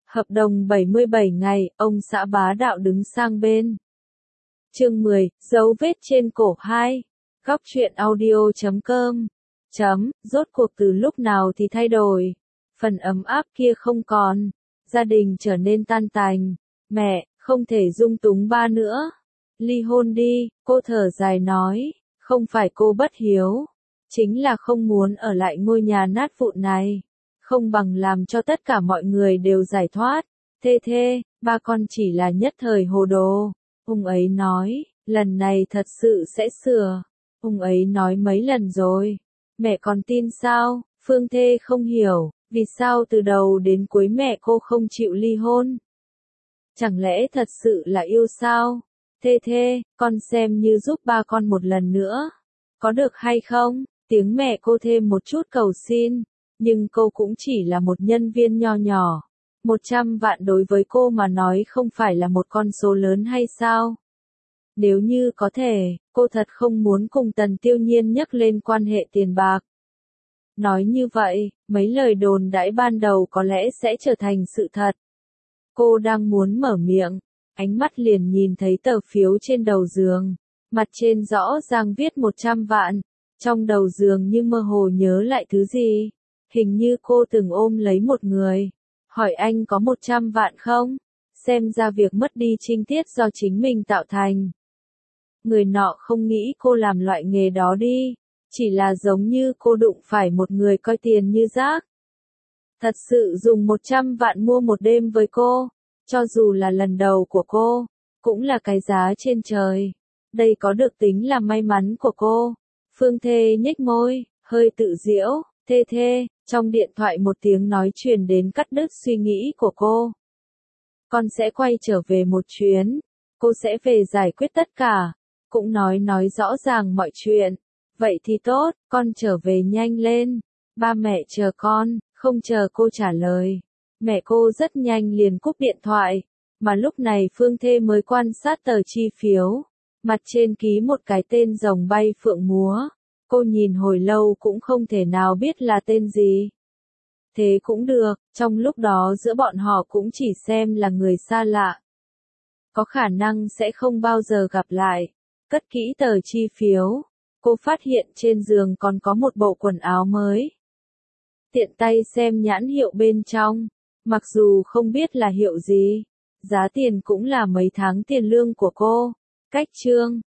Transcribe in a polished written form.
Hợp đồng 77 ngày, ông xã bá đạo đứng sang bên. Chương 10, dấu vết trên cổ 2. Góc truyện audio.com. Rốt cuộc từ lúc nào thì thay đổi. Phần ấm áp kia không còn. Gia đình trở nên tan tành. Mẹ, không thể dung túng ba nữa. Ly hôn đi, cô thở dài nói. Không phải cô bất hiếu. Chính là không muốn ở lại ngôi nhà nát vụn này. Không bằng làm cho tất cả mọi người đều giải thoát. Thê, ba con chỉ là nhất thời hồ đồ. Ông ấy nói, lần này thật sự sẽ sửa. Ông ấy nói mấy lần rồi. Mẹ còn tin sao? Phương Thê không hiểu, vì sao từ đầu đến cuối mẹ cô không chịu ly hôn? Chẳng lẽ thật sự là yêu sao? Thê, con xem như giúp ba con một lần nữa. Có được hay không? Tiếng mẹ cô thêm một chút cầu xin. Nhưng cô cũng chỉ là một nhân viên nho nhỏ. 100 vạn đối với cô mà nói không phải là một con số lớn hay sao? Nếu như có thể, cô thật không muốn cùng Tần Tiêu Nhiên nhắc lên quan hệ tiền bạc. Nói như vậy, mấy lời đồn đãi ban đầu có lẽ sẽ trở thành sự thật. Cô đang muốn mở miệng, ánh mắt liền nhìn thấy tờ phiếu trên đầu giường. Mặt trên rõ ràng viết 100 vạn, trong đầu giường như mơ hồ nhớ lại thứ gì. Hình như cô từng ôm lấy một người. Hỏi anh có 100 vạn không? Xem ra việc mất đi trinh tiết do chính mình tạo thành. Người nọ không nghĩ cô làm loại nghề đó đi. Chỉ là giống như cô đụng phải một người coi tiền như rác. Thật sự dùng 100 vạn mua một đêm với cô. Cho dù là lần đầu của cô. Cũng là cái giá trên trời. Đây có được tính là may mắn của cô. Phương Thê nhếch môi, hơi tự giễu. Thê, trong điện thoại một tiếng nói truyền đến cắt đứt suy nghĩ của cô. Con sẽ quay trở về một chuyến. Cô sẽ về giải quyết tất cả. Cũng nói rõ ràng mọi chuyện. Vậy thì tốt, con trở về nhanh lên. Ba mẹ chờ con, không chờ cô trả lời. Mẹ cô rất nhanh liền cúp điện thoại. Mà lúc này Phương Thê mới quan sát tờ chi phiếu. Mặt trên ký một cái tên rồng bay phượng múa. Cô nhìn hồi lâu cũng không thể nào biết là tên gì. Thế cũng được, trong lúc đó giữa bọn họ cũng chỉ xem là người xa lạ. Có khả năng sẽ không bao giờ gặp lại. Cất kỹ tờ chi phiếu. Cô phát hiện trên giường còn có một bộ quần áo mới. Tiện tay xem nhãn hiệu bên trong. Mặc dù không biết là hiệu gì. Giá tiền cũng là mấy tháng tiền lương của cô. Cách chương.